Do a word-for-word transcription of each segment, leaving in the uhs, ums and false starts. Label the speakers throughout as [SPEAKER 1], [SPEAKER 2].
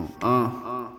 [SPEAKER 1] а.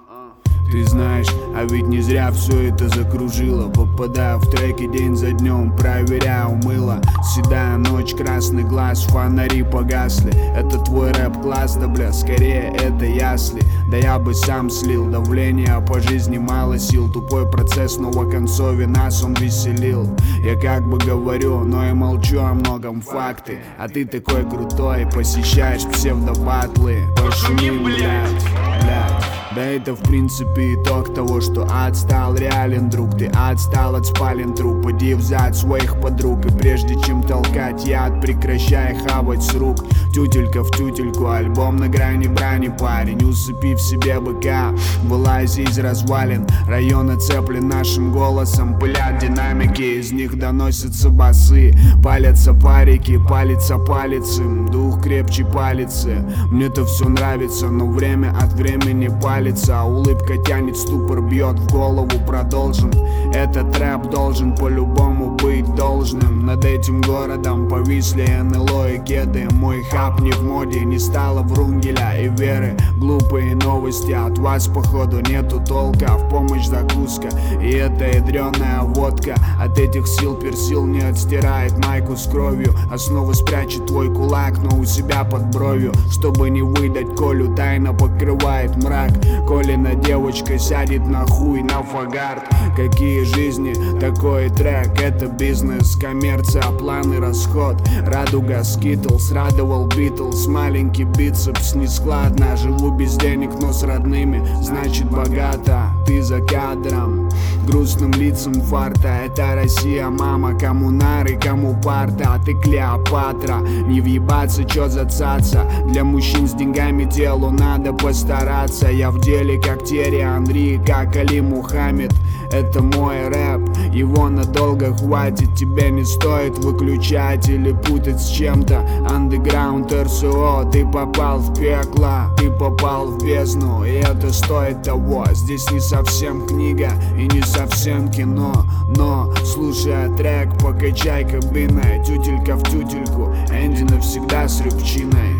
[SPEAKER 1] Ты знаешь, а ведь не зря все это закружило. Попадаю в треки день за днем, проверяю мыло. Седая ночь, красный глаз, фонари погасли. Это твой рэп-класс, да бля, скорее это ясли. Да я бы сам слил давление, а по жизни мало сил. Тупой процесс, но в концове нас он веселил. Я как бы говорю, но и молчу о многом факты. А ты такой крутой, посещаешь псевдобатлы. Пошуми, блядь, блядь. Да это в принципе итог того, что ад стал реален, друг. Ты отстал от спален труп, иди в зад своих подруг. И прежде чем толкать яд, прекращай хавать с рук. Тютелька в тютельку, альбом на грани брани, парень. Усыпи в себе быка, вылази из развалин. Район оцеплен нашим голосом, пылят динамики, из них доносятся басы. Палятся парики, палится палец им, дух крепче палицы. Мне-то все нравится, но время от времени палится. А улыбка тянет, ступор бьет в голову, продолжим. Этот рэп должен по-любому быть должным. Над этим городом повисли эн эл о и кеды. Мой хап не в моде, не стало врунгеля и веры. Глупые новости, от вас походу нету толка. В помощь закуска, и это ядреная водка. От этих сил персил не отстирает майку с кровью. Основа спрячет твой кулак, но у себя под бровью. Чтобы не выдать Колю, тайна покрывает мрак. Колина девочка сядет на хуй, на фагард. Какие жизни, такой трек, это бизнес, коммерция, планы, расход. Радуга, скитлс, радовал Битлз. Маленький бицепс, нескладно. Живу без денег, но с родными, значит богато. Ты за кадром, грустным лицам фарта. Это Россия, мама, кому нары, кому парта. А ты Клеопатра, не въебаться, чё за цаца. Для мужчин с деньгами делу надо постараться. Я в деле как Терри Анри, как Али Мухаммед. Это мой рэп, его надолго хватит. Тебе не стоит выключать или путать с чем-то. Андеграунд эр эс о, ты попал в пекло, ты попал в бездну, и это стоит того. Здесь не совсем книга и не совсем кино, но слушая трек, покачай кабиной. Тютелька в тютельку, Энди навсегда с рыбчиной.